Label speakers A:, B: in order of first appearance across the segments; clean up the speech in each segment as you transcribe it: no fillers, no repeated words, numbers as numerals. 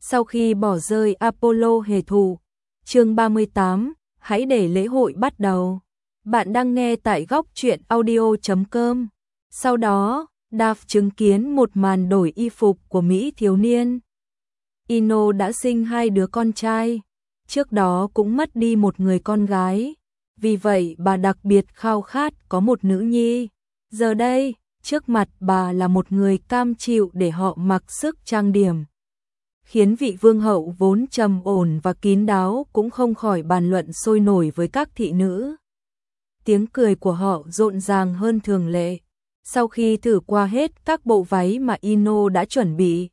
A: Sau khi bỏ rơi Apollo hề thù. Chương 38, hãy để lễ hội bắt đầu. Bạn đang nghe tại góc truyện audio.com. Sau đó, Dav chứng kiến một màn đổi y phục của Mỹ thiếu niên. Ino đã sinh 2 đứa con trai, trước đó cũng mất đi một người con gái. Vì vậy bà đặc biệt khao khát có một nữ nhi. Giờ đây, trước mặt bà là một người cam chịu để họ mặc sức trang điểm. Khiến vị vương hậu vốn trầm ổn và kín đáo cũng không khỏi bàn luận sôi nổi với các thị nữ. Tiếng cười của họ rộn ràng hơn thường lệ. Sau khi thử qua hết các bộ váy mà Ino đã chuẩn bị,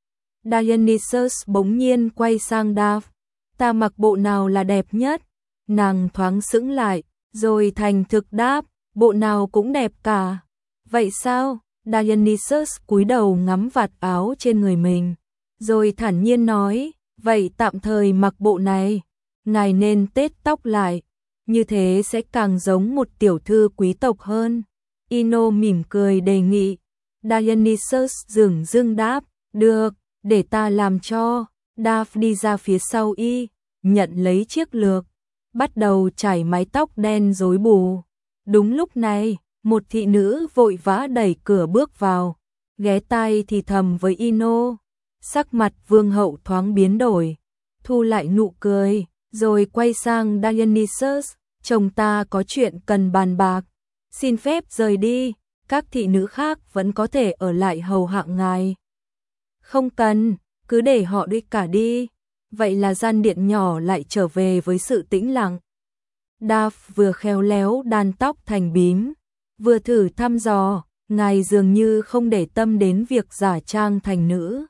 A: Dionysus bỗng nhiên quay sang Dav. Ta mặc bộ nào là đẹp nhất? Nàng thoáng sững lại, rồi thành thực đáp, bộ nào cũng đẹp cả. Vậy sao? Dionysus cúi đầu ngắm vạt áo trên người mình, rồi thản nhiên nói, vậy tạm thời mặc bộ này. Ngài nên tết tóc lại, như thế sẽ càng giống một tiểu thư quý tộc hơn. Ino mỉm cười đề nghị. Dionysus dửng dưng đáp, được, để ta làm cho. Dav đi ra phía sau y, nhận lấy chiếc lược, bắt đầu chải mái tóc đen rối bù. Đúng lúc này, một thị nữ vội vã đẩy cửa bước vào, ghé tai thì thầm với Ino. Sắc mặt vương hậu thoáng biến đổi, thu lại nụ cười, rồi quay sang Dionysus, chồng ta có chuyện cần bàn bạc, xin phép rời đi, các thị nữ khác vẫn có thể ở lại hầu hạ ngài. Không cần, cứ để họ đi cả đi. Vậy là gian điện nhỏ lại trở về với sự tĩnh lặng. Dav vừa khéo léo đan tóc thành bím, vừa thử thăm dò, ngài dường như không để tâm đến việc giả trang thành nữ.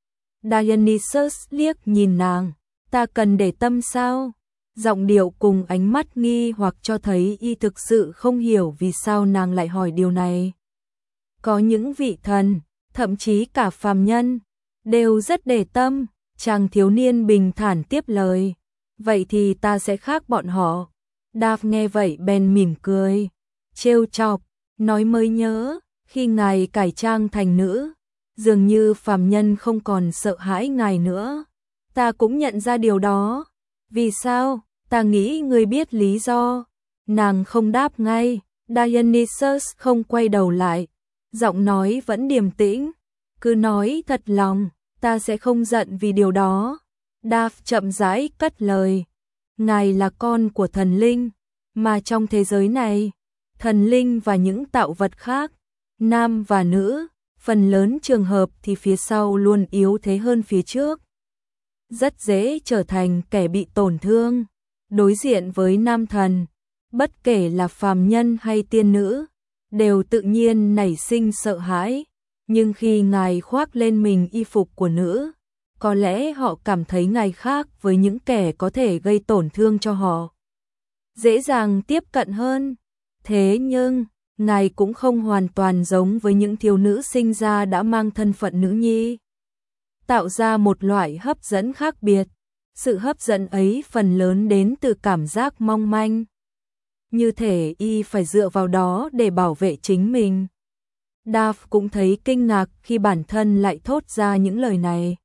A: Dionysus liếc nhìn nàng, ta cần để tâm sao? Giọng điệu cùng ánh mắt nghi hoặc cho thấy y thực sự không hiểu vì sao nàng lại hỏi điều này. Có những vị thần, thậm chí cả phàm nhân, đều rất để tâm. Chàng thiếu niên bình thản tiếp lời, vậy thì ta sẽ khác bọn họ. Dav nghe vậy bèn mỉm cười, trêu chọc, nói mới nhớ, khi ngài cải trang thành nữ, dường như phàm nhân không còn sợ hãi ngài nữa. Ta cũng nhận ra điều đó. Vì sao? Ta nghĩ ngươi biết lý do. Nàng không đáp ngay. Dionysus không quay đầu lại, giọng nói vẫn điềm tĩnh, cứ nói thật lòng, ta sẽ không giận vì điều đó. Dav chậm rãi cất lời, ngài là con của thần linh, mà trong thế giới này, thần linh và những tạo vật khác, nam và nữ, phần lớn trường hợp thì phía sau luôn yếu thế hơn phía trước. Rất dễ trở thành kẻ bị tổn thương. Đối diện với nam thần, bất kể là phàm nhân hay tiên nữ, đều tự nhiên nảy sinh sợ hãi. Nhưng khi ngài khoác lên mình y phục của nữ, có lẽ họ cảm thấy ngài khác với những kẻ có thể gây tổn thương cho họ. Dễ dàng tiếp cận hơn. Thế nhưng, ngài cũng không hoàn toàn giống với những thiếu nữ sinh ra đã mang thân phận nữ nhi. Tạo ra một loại hấp dẫn khác biệt. Sự hấp dẫn ấy phần lớn đến từ cảm giác mong manh. Như thể y phải dựa vào đó để bảo vệ chính mình. Dav cũng thấy kinh ngạc khi bản thân lại thốt ra những lời này.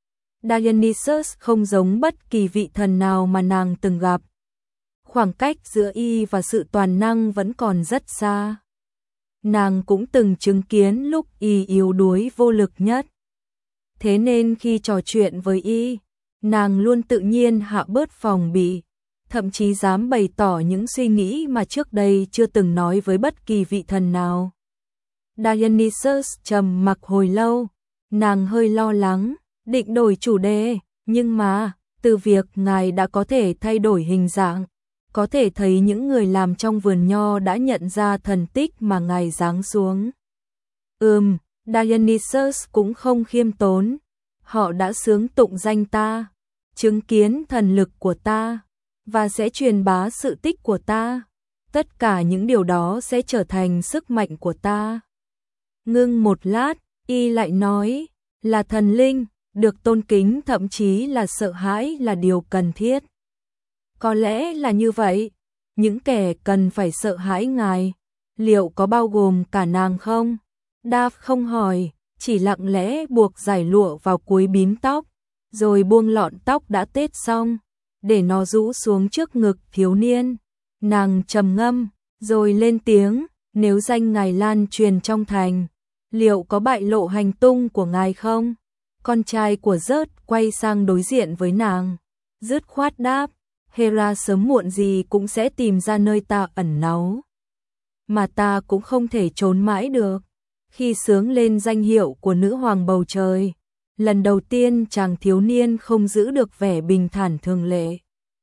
A: Dionysus không giống bất kỳ vị thần nào mà nàng từng gặp. Khoảng cách giữa y và sự toàn năng vẫn còn rất xa. Nàng cũng từng chứng kiến lúc y yếu đuối vô lực nhất. Thế nên khi trò chuyện với y, nàng luôn tự nhiên hạ bớt phòng bị, thậm chí dám bày tỏ những suy nghĩ mà trước đây chưa từng nói với bất kỳ vị thần nào. Dionysus trầm mặc hồi lâu, nàng hơi lo lắng, định đổi chủ đề, nhưng mà, từ việc ngài đã có thể thay đổi hình dạng, có thể thấy những người làm trong vườn nho đã nhận ra thần tích mà ngài giáng xuống. Dionysus cũng không khiêm tốn, họ đã xướng tụng danh ta, chứng kiến thần lực của ta, và sẽ truyền bá sự tích của ta. Tất cả những điều đó sẽ trở thành sức mạnh của ta. Ngưng một lát, y lại nói, là thần linh, được tôn kính thậm chí là sợ hãi là điều cần thiết. Có lẽ là như vậy, những kẻ cần phải sợ hãi ngài, liệu có bao gồm cả nàng không? Dav không hỏi, chỉ lặng lẽ buộc dải lụa vào cuối bím tóc, rồi buông lọn tóc đã tết xong, để nó rũ xuống trước ngực thiếu niên. Nàng trầm ngâm, rồi lên tiếng, nếu danh ngài lan truyền trong thành, liệu có bại lộ hành tung của ngài không? Con trai của Rớt quay sang đối diện với nàng, dứt khoát đáp, Hera sớm muộn gì cũng sẽ tìm ra nơi ta ẩn náu, mà ta cũng không thể trốn mãi được. Khi xướng lên danh hiệu của nữ hoàng bầu trời, lần đầu tiên chàng thiếu niên không giữ được vẻ bình thản thường lệ.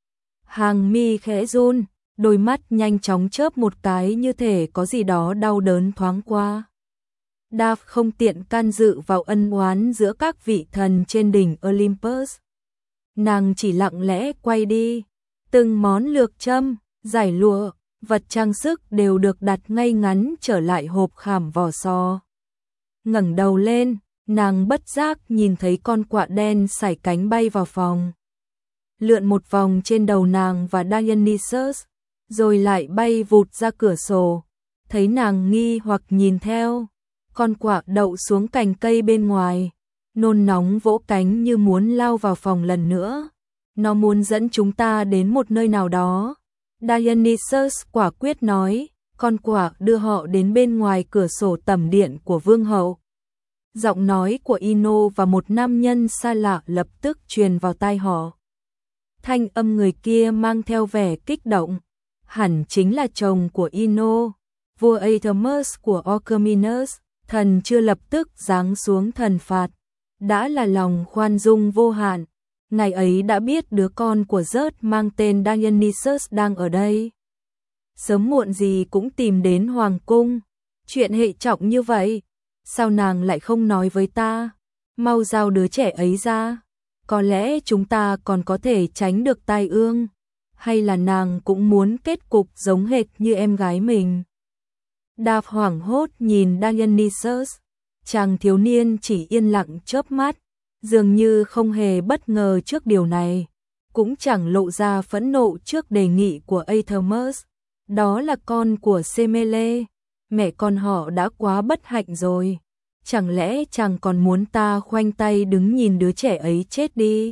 A: Hàng mi khẽ run, đôi mắt nhanh chóng chớp một cái như thể có gì đó đau đớn thoáng qua. Dav không tiện can dự vào ân oán giữa các vị thần trên đỉnh Olympus. Nàng chỉ lặng lẽ quay đi. Từng món lược châm, giải lụa, vật trang sức đều được đặt ngay ngắn trở lại hộp khảm vỏ sò. Ngẩng đầu lên, nàng bất giác nhìn thấy con quạ đen sải cánh bay vào phòng. Lượn một vòng trên đầu nàng và Dionysus, rồi lại bay vụt ra cửa sổ. Thấy nàng nghi hoặc nhìn theo, con quạ đậu xuống cành cây bên ngoài, nôn nóng vỗ cánh như muốn lao vào phòng lần nữa. Nó muốn dẫn chúng ta đến một nơi nào đó. Dionysus quả quyết nói, con quạ đưa họ đến bên ngoài cửa sổ tẩm điện của vương hậu. Giọng nói của Ino và một nam nhân xa lạ lập tức truyền vào tai họ. Thanh âm người kia mang theo vẻ kích động, hẳn chính là chồng của Ino, vua Aethermus của Orchomenus. Thần chưa lập tức giáng xuống thần phạt, đã là lòng khoan dung vô hạn. Ngày ấy đã biết đứa con của Rớt mang tên Dionysus đang ở đây. Sớm muộn gì cũng tìm đến hoàng cung. Chuyện hệ trọng như vậy, sao nàng lại không nói với ta? Mau giao đứa trẻ ấy ra. Có lẽ chúng ta còn có thể tránh được tai ương. Hay là nàng cũng muốn kết cục giống hệt như em gái mình? Dav hoảng hốt nhìn Dionysus. Chàng thiếu niên chỉ yên lặng chớp mắt, dường như không hề bất ngờ trước điều này, cũng chẳng lộ ra phẫn nộ trước đề nghị của Aethermus. Đó là con của Semele, mẹ con họ đã quá bất hạnh rồi. Chẳng lẽ chàng còn muốn ta khoanh tay đứng nhìn đứa trẻ ấy chết đi?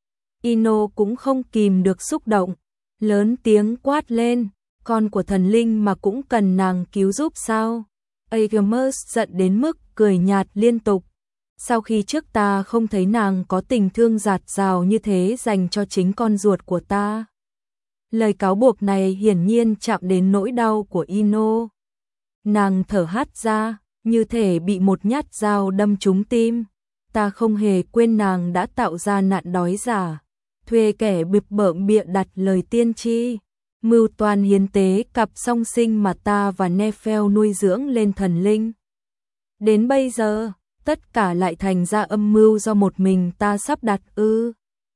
A: Ino cũng không kìm được xúc động, lớn tiếng quát lên, con của thần linh mà cũng cần nàng cứu giúp sao? Aethermus giận đến mức cười nhạt liên tục. Sau khi trước ta không thấy nàng có tình thương dạt dào như thế dành cho chính con ruột của ta. Lời cáo buộc này hiển nhiên chạm đến nỗi đau của Ino. Nàng thở hắt ra, như thể bị một nhát dao đâm trúng tim. Ta không hề quên nàng đã tạo ra nạn đói giả, thuê kẻ bịp bợm bịa đặt lời tiên tri, mưu toan hiến tế cặp song sinh mà ta và Nephel nuôi dưỡng lên thần linh. Đến bây giờ, tất cả lại thành ra âm mưu do một mình ta sắp đặt ư?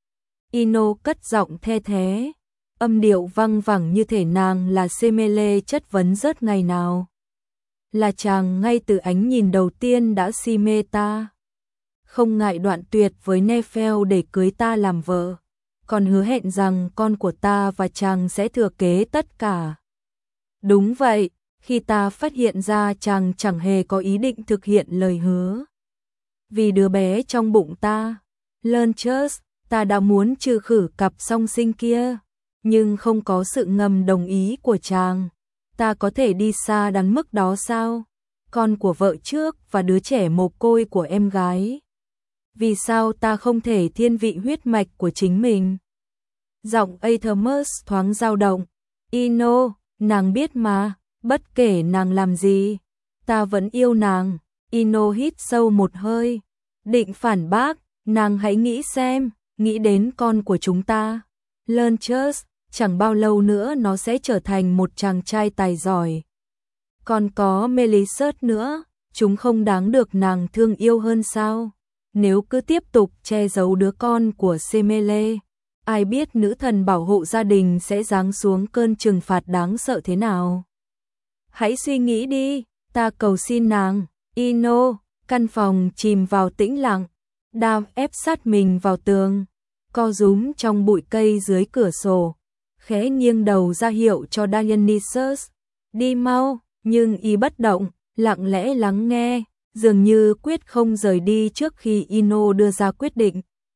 A: Ino cất giọng the thế, âm điệu văng vẳng như thể nàng là Semele chất vấn Rớt ngày nào. Là chàng ngay từ ánh nhìn đầu tiên đã si mê ta, không ngại đoạn tuyệt với Nephel để cưới ta làm vợ, còn hứa hẹn rằng con của ta và chàng sẽ thừa kế tất cả. Đúng vậy, khi ta phát hiện ra chàng chẳng hề có ý định thực hiện lời hứa. Vì đứa bé trong bụng ta, Lernchus, ta đã muốn trừ khử cặp song sinh kia, nhưng không có sự ngầm đồng ý của chàng. Ta có thể đi xa đến mức đó sao? Con của vợ trước và đứa trẻ mồ côi của em gái. Vì sao ta không thể thiên vị huyết mạch của chính mình? Giọng Aethermus thoáng dao động. Ino, nàng biết mà, bất kể nàng làm gì, ta vẫn yêu nàng. Ino hít sâu một hơi, định phản bác, nàng hãy nghĩ xem, nghĩ đến con của chúng ta. Lernchus, chẳng bao lâu nữa nó sẽ trở thành một chàng trai tài giỏi. Còn có Melissus nữa, chúng không đáng được nàng thương yêu hơn sao? Nếu cứ tiếp tục che giấu đứa con của Semele, ai biết nữ thần bảo hộ gia đình sẽ giáng xuống cơn trừng phạt đáng sợ thế nào? Hãy suy nghĩ đi, ta cầu xin nàng. Ino, căn phòng chìm vào tĩnh lặng, Dav ép sát mình vào tường, co rúm trong bụi cây dưới cửa sổ, khẽ nghiêng đầu ra hiệu cho Dionysus đi mau, nhưng y bất động, lặng lẽ lắng nghe, dường như quyết không rời đi trước khi Ino đưa ra quyết định.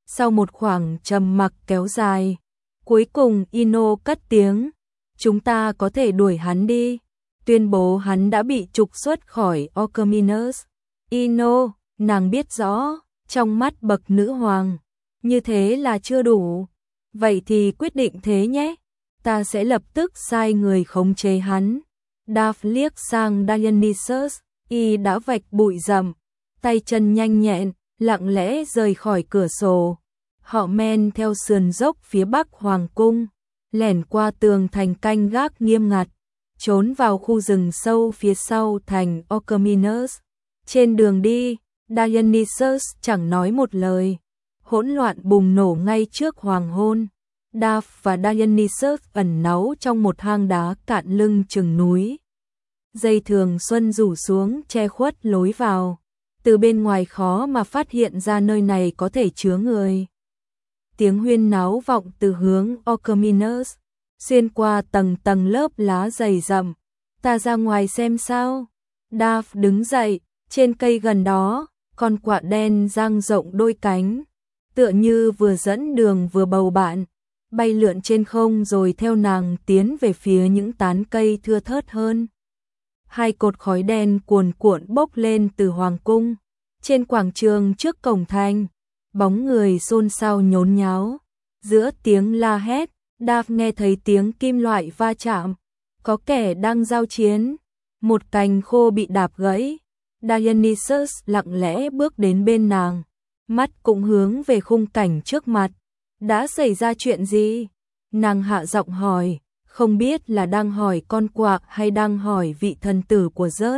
A: Sau một khoảng trầm mặc kéo dài, cuối cùng Ino cất tiếng, chúng ta có thể đuổi hắn đi, tuyên bố hắn đã bị trục xuất khỏi Orchomenus. Ino, nàng biết rõ, trong mắt bậc nữ hoàng, như thế là chưa đủ. Vậy thì quyết định thế nhé, ta sẽ lập tức sai người khống chế hắn. Daphne liếc sang Dionysus, y đã vạch bụi rậm, tay chân nhanh nhẹn, lặng lẽ rời khỏi cửa sổ. Họ men theo sườn dốc phía bắc hoàng cung, lẻn qua tường thành canh gác nghiêm ngặt, trốn vào khu rừng sâu phía sau thành Orchomenus. Trên đường đi, Dionysus chẳng nói một lời. Hỗn loạn bùng nổ ngay trước hoàng hôn. Daphne và Dionysus ẩn náu trong một hang đá cạn lưng chừng núi. Dây thường xuân rủ xuống che khuất lối vào. Từ bên ngoài khó mà phát hiện ra nơi này có thể chứa người. Tiếng huyên náo vọng từ hướng Orchomenus, xuyên qua tầng tầng lớp lá dày rậm. Ta ra ngoài xem sao. Daphne đứng dậy, trên cây gần đó, con quạ đen dang rộng đôi cánh, tựa như vừa dẫn đường vừa bầu bạn, bay lượn trên không rồi theo nàng tiến về phía những tán cây thưa thớt hơn. Hai cột khói đen cuồn cuộn bốc lên từ hoàng cung. Trên quảng trường trước cổng thành, bóng người xôn xao nhốn nháo. Giữa tiếng la hét, Daphne nghe thấy tiếng kim loại va chạm. Có kẻ đang giao chiến. Một cành khô bị đạp gãy. Dionysus lặng lẽ bước đến bên nàng, mắt cũng hướng về khung cảnh trước mặt. Đã xảy ra chuyện gì? Nàng hạ giọng hỏi, không biết là đang hỏi con quạ hay đang hỏi vị thần tử của Zeus.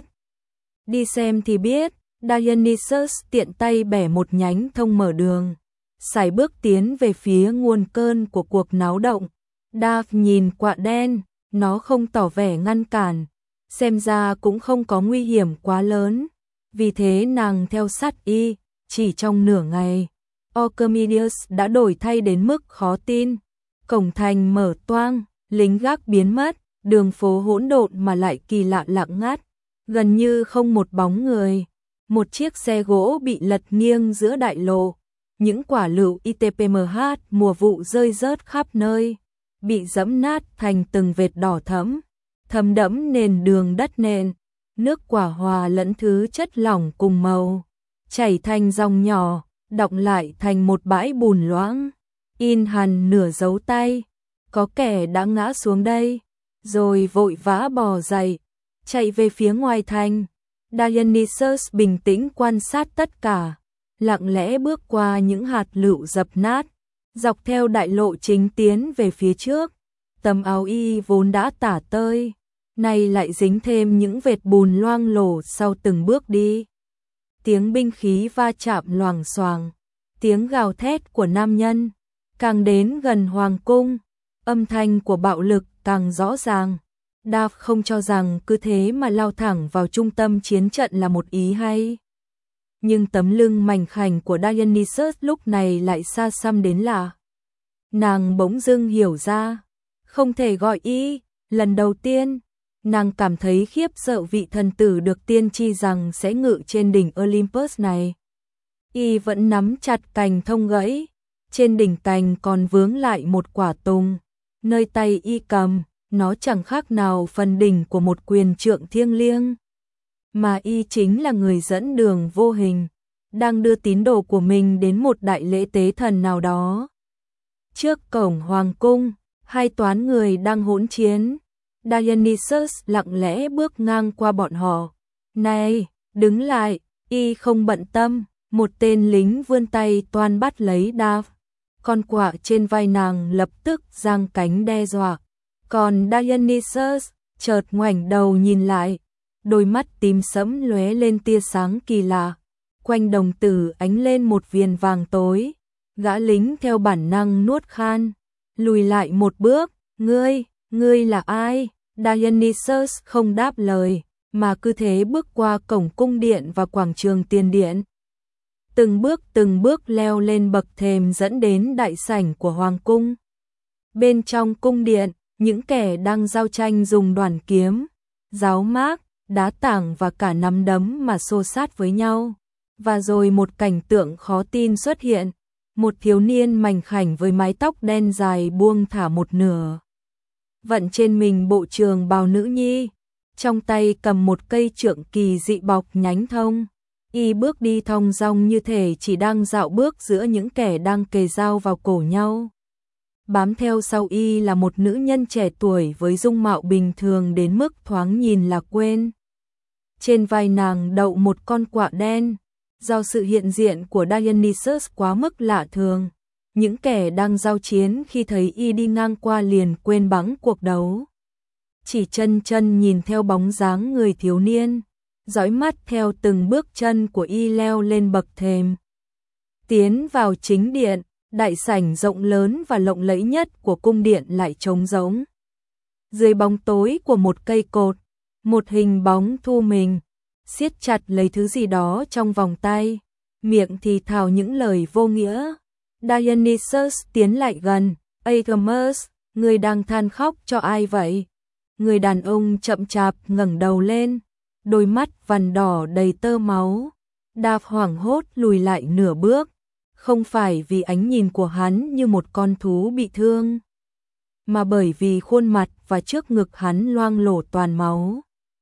A: Đi xem thì biết. Dionysus tiện tay bẻ một nhánh thông mở đường, sải bước tiến về phía nguồn cơn của cuộc náo động. Daphne nhìn quạ đen, nó không tỏ vẻ ngăn cản, xem ra cũng không có nguy hiểm quá lớn, vì thế nàng theo sát y. Chỉ trong nửa ngày, Orchomenus đã đổi thay đến mức khó tin. Cổng thành mở toang, lính gác biến mất, đường phố hỗn độn mà lại kỳ lạ lặng ngắt, gần như không một bóng người. Một chiếc xe gỗ bị lật nghiêng giữa đại lộ, những quả lựu ITPMH mùa vụ rơi rớt khắp nơi, bị giẫm nát thành từng vệt đỏ thẫm, thấm đẫm nền đường đất nền. Nước quả hòa lẫn thứ chất lỏng cùng màu, chảy thành dòng nhỏ, đọng lại thành một bãi bùn loãng, in hằn nửa dấu tay. Có kẻ đã ngã xuống đây, rồi vội vã bò dậy, chạy về phía ngoài thành. Dionysus bình tĩnh quan sát tất cả, lặng lẽ bước qua những hạt lựu dập nát, dọc theo đại lộ chính tiến về phía trước. Tấm áo y vốn đã tả tơi, nay lại dính thêm những vệt bùn loang lổ sau từng bước đi. Tiếng binh khí va chạm loảng xoảng, tiếng gào thét của nam nhân, càng đến gần hoàng cung, âm thanh của bạo lực càng rõ ràng. Daphne không cho rằng cứ thế mà lao thẳng vào trung tâm chiến trận là một ý hay. Nhưng tấm lưng mảnh khảnh của Dionysus lúc này lại xa xăm đến lạ. Nàng bỗng dưng hiểu ra, không thể gọi y. Lần đầu tiên, nàng cảm thấy khiếp sợ vị thần tử được tiên tri rằng sẽ ngự trên đỉnh Olympus này. Y vẫn nắm chặt cành thông gãy, trên đỉnh cành còn vướng lại một quả tùng, nơi tay y cầm, nó chẳng khác nào phần đỉnh của một quyền trượng thiêng liêng. Mà y chính là người dẫn đường vô hình, đang đưa tín đồ của mình đến một đại lễ tế thần nào đó. Trước cổng hoàng cung, hai toán người đang hỗn chiến. Dionysus lặng lẽ bước ngang qua bọn họ. Này, đứng lại, y không bận tâm. Một tên lính vươn tay toan bắt lấy Daphne. Con quạ trên vai nàng lập tức giang cánh đe dọa. Còn Dionysus chợt ngoảnh đầu nhìn lại, đôi mắt tím sẫm lóe lên tia sáng kỳ lạ. Quanh đồng tử ánh lên một viền vàng tối. Gã lính theo bản năng nuốt khan, lùi lại một bước. Ngươi là ai? Dionysus không đáp lời, mà cứ thế bước qua cổng cung điện và quảng trường tiền điện. Từng bước leo lên bậc thềm dẫn đến đại sảnh của hoàng cung. Bên trong cung điện, những kẻ đang giao tranh dùng đoản kiếm, giáo mác, đá tảng và cả nắm đấm mà xô sát với nhau. Và rồi một cảnh tượng khó tin xuất hiện. một thiếu niên mảnh khảnh với mái tóc đen dài buông thả một nửa. Vận trên mình bộ trường bào nữ nhi, trong tay cầm một cây trượng kỳ dị bọc nhánh thông. Y bước đi thong dong như thể chỉ đang dạo bước giữa những kẻ đang kề dao vào cổ nhau. Bám theo sau Y là một nữ nhân trẻ tuổi với dung mạo bình thường đến mức thoáng nhìn là quên. Trên vai nàng đậu một con quạ đen, do sự hiện diện của Dionysus quá mức lạ thường. Những kẻ đang giao chiến khi thấy Y đi ngang qua liền quên bẵng cuộc đấu. Chỉ chân chân nhìn theo bóng dáng người thiếu niên, dõi mắt theo từng bước chân của Y leo lên bậc thềm. Tiến vào chính điện, đại sảnh rộng lớn và lộng lẫy nhất của cung điện lại trống rỗng. Dưới bóng tối của một cây cột, một hình bóng thu mình, siết chặt lấy thứ gì đó trong vòng tay, miệng thì thào những lời vô nghĩa. Dionysus tiến lại gần. Athamas, người đang than khóc cho ai vậy? Người đàn ông chậm chạp ngẩng đầu lên, đôi mắt vằn đỏ đầy tơ máu. Đạp hoảng hốt lùi lại nửa bước, không phải vì ánh nhìn của hắn như một con thú bị thương, mà bởi vì khuôn mặt và trước ngực hắn loang lổ toàn máu.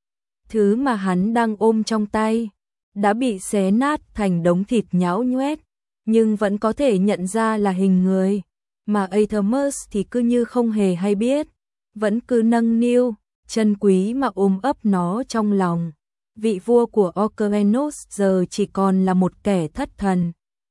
A: Thứ mà hắn đang ôm trong tay đã bị xé nát thành đống thịt nhão nhoét, nhưng vẫn có thể nhận ra là hình người, mà Athamas thì cứ như không hề hay biết, vẫn cứ nâng niu, chân quý mà ôm ấp nó trong lòng. Vị vua của Okeanos giờ chỉ còn là một kẻ thất thần,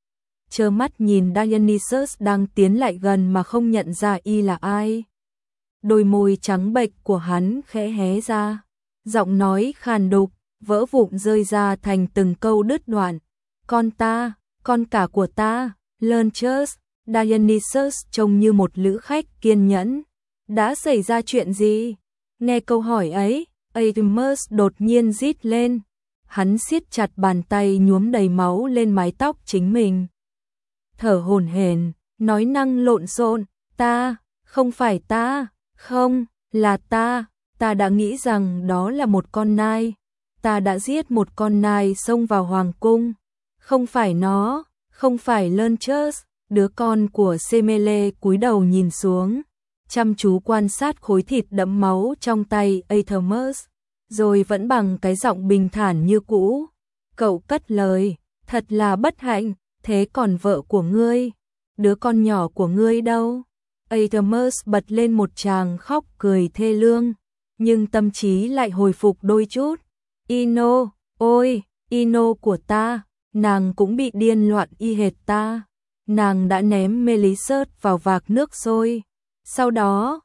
A: trơ mắt nhìn Dionysus đang tiến lại gần mà không nhận ra Y là ai. Đôi môi trắng bệch của hắn khẽ hé ra, giọng nói khàn đục, vỡ vụn rơi ra thành từng câu đứt đoạn. Con ta, con cả của ta, Learchus. Dionysus trông như một lữ khách kiên nhẫn. Đã xảy ra chuyện gì? Nghe câu hỏi ấy, Athamas đột nhiên rít lên. Hắn siết chặt bàn tay nhuốm đầy máu lên mái tóc chính mình. Thở hổn hển, nói năng lộn xộn, ta, không phải ta, không, là ta đã nghĩ rằng đó là một con nai. Ta đã giết một con nai xông vào hoàng cung. Không phải nó, không phải Learchus. Đứa con của Semele cúi đầu nhìn xuống, chăm chú quan sát khối thịt đẫm máu trong tay Athamas, rồi vẫn bằng cái giọng bình thản như cũ. Cậu cất lời, thật là bất hạnh, thế còn vợ của ngươi, đứa con nhỏ của ngươi đâu? Athamas bật lên một tràng khóc cười thê lương, nhưng tâm trí lại hồi phục đôi chút. Ino, ôi, Ino của ta, nàng cũng bị điên loạn y hệt ta. Nàng đã ném Melissus vào vạc nước sôi. Sau đó,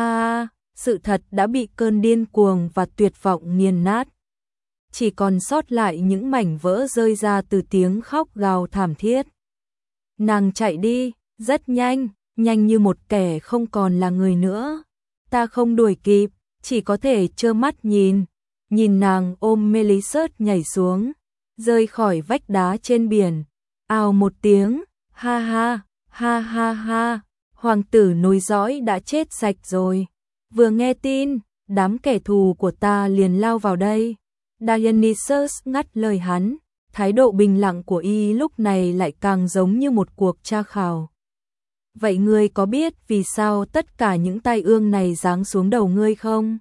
A: sự thật đã bị cơn điên cuồng và tuyệt vọng nghiền nát. Chỉ còn sót lại những mảnh vỡ rơi ra từ tiếng khóc gào thảm thiết. Nàng chạy đi, rất nhanh, nhanh như một kẻ không còn là người nữa. Ta không đuổi kịp, chỉ có thể trơ mắt nhìn nàng ôm Melissus nhảy xuống, rơi khỏi vách đá trên biển. Ào một tiếng, ha ha, ha ha ha, hoàng tử nối dõi đã chết sạch rồi. Vừa nghe tin, đám kẻ thù của ta liền lao vào đây. Dionysus ngắt lời hắn, thái độ bình lặng của Y lúc này lại càng giống như một cuộc tra khảo. Vậy ngươi có biết vì sao tất cả những tai ương này giáng xuống đầu ngươi không?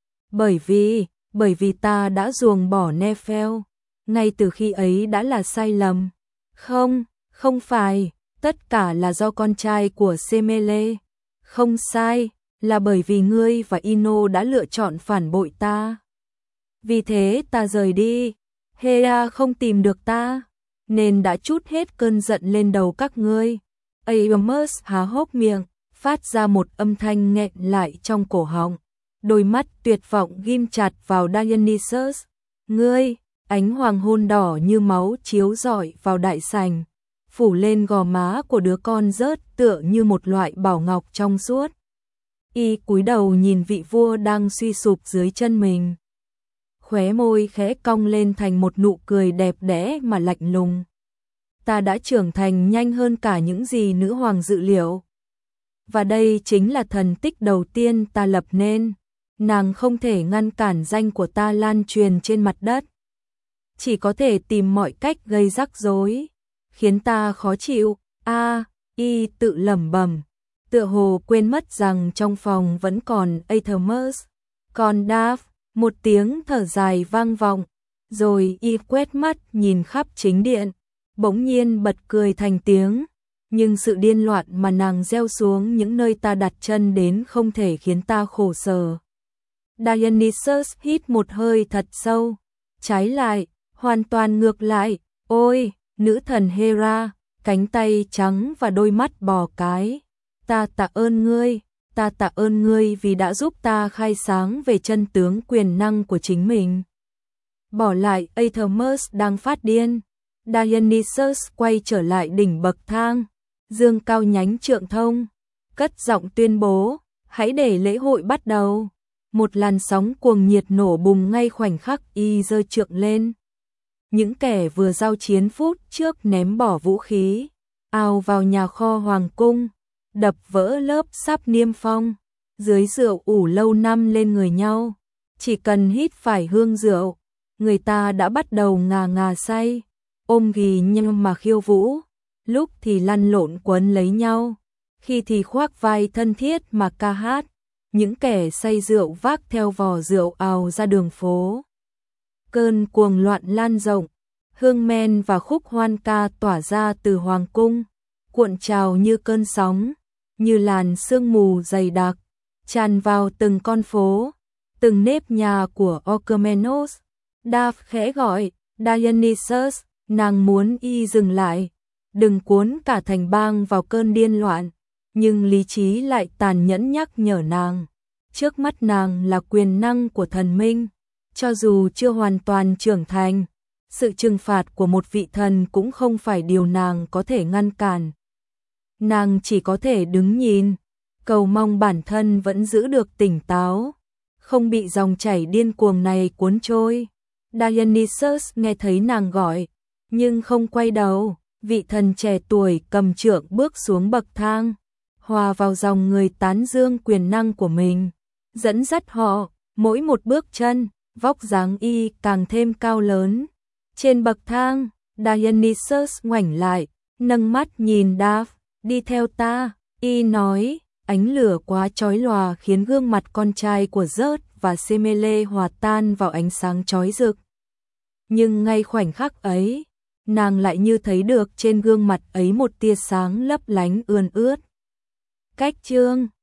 A: Bởi vì ta đã ruồng bỏ Nephel, ngay từ khi ấy đã là sai lầm. Không phải, tất cả là do con trai của Semele. Không sai, là bởi vì ngươi và Ino đã lựa chọn phản bội ta. Vì thế ta rời đi, Hera không tìm được ta, nên đã trút hết cơn giận lên đầu các ngươi. Athamas há hốc miệng, phát ra một âm thanh nghẹn lại trong cổ họng, đôi mắt tuyệt vọng ghim chặt vào Dionysus. Ngươi, ánh hoàng hôn đỏ như máu chiếu rọi vào đại sảnh, phủ lên gò má của đứa con rớt tựa như một loại bảo ngọc trong suốt. Y cúi đầu nhìn vị vua đang suy sụp dưới chân mình. Khóe môi khẽ cong lên thành một nụ cười đẹp đẽ mà lạnh lùng. Ta đã trưởng thành nhanh hơn cả những gì nữ hoàng dự liệu. Và đây chính là thần tích đầu tiên ta lập nên. Nàng không thể ngăn cản danh của ta lan truyền trên mặt đất. Chỉ có thể tìm mọi cách gây rắc rối, khiến ta khó chịu. Y tự lẩm bẩm, tựa hồ quên mất rằng trong phòng vẫn còn Athermus. Còn Dav, một tiếng thở dài vang vọng, rồi Y quét mắt nhìn khắp chính điện, bỗng nhiên bật cười thành tiếng. Nhưng sự điên loạn mà nàng gieo xuống những nơi ta đặt chân đến không thể khiến ta khổ sở. Dionysus hít một hơi thật sâu, trái lại, hoàn toàn ngược lại, ôi, nữ thần Hera, cánh tay trắng và đôi mắt bò cái. Ta tạ ơn ngươi vì đã giúp ta khai sáng về chân tướng quyền năng của chính mình. Bỏ lại Athermus đang phát điên, Dionysus quay trở lại đỉnh bậc thang, dương cao nhánh trượng thông, cất giọng tuyên bố, hãy để lễ hội bắt đầu. Một làn sóng cuồng nhiệt nổ bùng ngay khoảnh khắc Y giơ trượng lên. Những kẻ vừa giao chiến phút trước ném bỏ vũ khí, ào vào nhà kho hoàng cung, đập vỡ lớp sáp niêm phong, dưới rượu ủ lâu năm lên người nhau. Chỉ cần hít phải hương rượu, người ta đã bắt đầu ngà ngà say, ôm ghì nhau mà khiêu vũ, lúc thì lăn lộn quấn lấy nhau, khi thì khoác vai thân thiết mà ca hát. Những kẻ say rượu vác theo vò rượu ào ra đường phố. Cơn cuồng loạn lan rộng, hương men và khúc hoan ca tỏa ra từ hoàng cung, cuộn trào như cơn sóng, như làn sương mù dày đặc, tràn vào từng con phố, từng nếp nhà của Orchomenos. Dav khẽ gọi, Dionysus, nàng muốn Y dừng lại, đừng cuốn cả thành bang vào cơn điên loạn, nhưng lý trí lại tàn nhẫn nhắc nhở nàng. Trước mắt nàng là quyền năng của thần minh, cho dù chưa hoàn toàn trưởng thành, sự trừng phạt của một vị thần cũng không phải điều nàng có thể ngăn cản. Nàng chỉ có thể đứng nhìn, cầu mong bản thân vẫn giữ được tỉnh táo, không bị dòng chảy điên cuồng này cuốn trôi. Dionysus nghe thấy nàng gọi, nhưng không quay đầu. Vị thần trẻ tuổi cầm trượng bước xuống bậc thang, hòa vào dòng người tán dương quyền năng của mình, dẫn dắt họ, mỗi một bước chân, vóc dáng Y càng thêm cao lớn. Trên bậc thang, Dionysus ngoảnh lại, nâng mắt nhìn Dav, đi theo ta. Y nói, ánh lửa quá chói lòa khiến gương mặt con trai của Zeus và Semele hòa tan vào ánh sáng chói rực. Nhưng ngay khoảnh khắc ấy, nàng lại như thấy được trên gương mặt ấy một tia sáng lấp lánh ươn ướt. Cách chương